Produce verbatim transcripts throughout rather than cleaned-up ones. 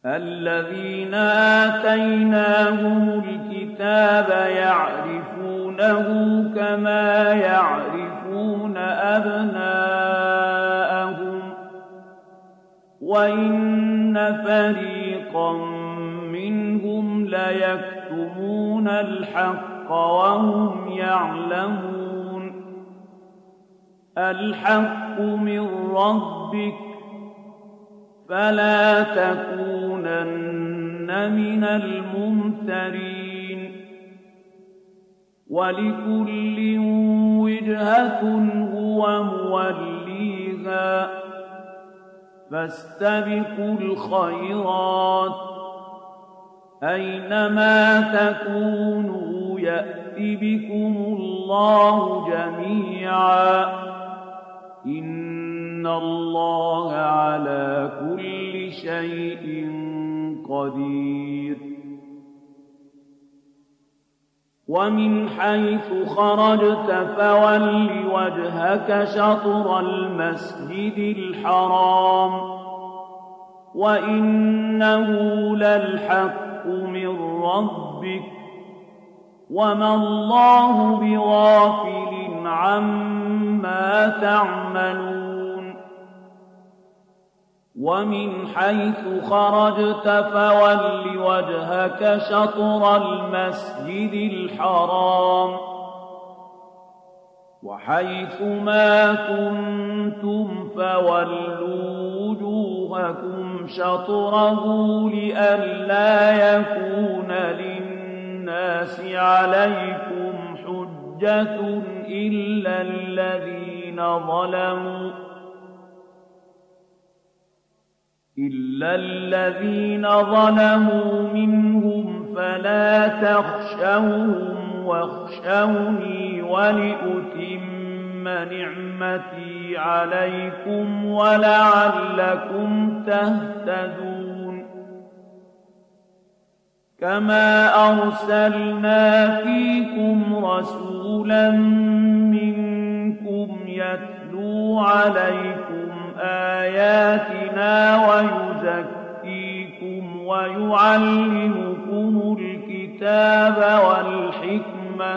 الذين آتيناهم الكتاب يعرفونه كما يعرفون أبناءهم وإن فريقا منهم ليكتمون الحق وهم يعلمون الحق من ربك فلا تكونن من الممترين ولكل وجهة هو موليها فاستبقوا الخيرات أينما تكونوا يأت بكم الله جميعا إن الله على كل شيء قدير ومن حيث خرجت فول وجهك شطر المسجد الحرام وإنه للحق من ربك وما الله بغافل عما تعملون ومن حيث خرجت فول وجهك شطر المسجد الحرام وحيث ما كنتم فولوا وجوهكم شطره لئلا يكون للناس عليكم حجة إلا الذين ظلموا إلا الذين ظلموا منهم فلا تخشوهم واخشوني ولأتم نعمتي عليكم ولعلكم تهتدون كما أرسلنا فيكم رسولا منكم يتلو عليكم آياتنا ويزكيكم ويعلمكم الكتاب والحكمة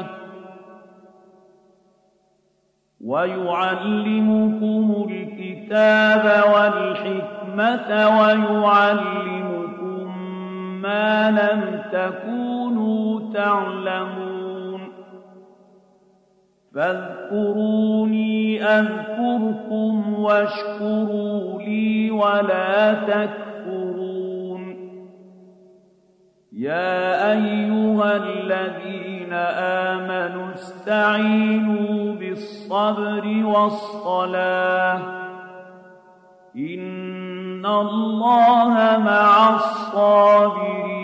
ويعلمكم الكتاب والحكمة ويعلمكم ما لم تكونوا تعلمون فاذكروني أذكركم واشكروا لي ولا تكفرون يا أيها الذين آمنوا استعينوا بالصبر والصلاة إن الله مع الصابرين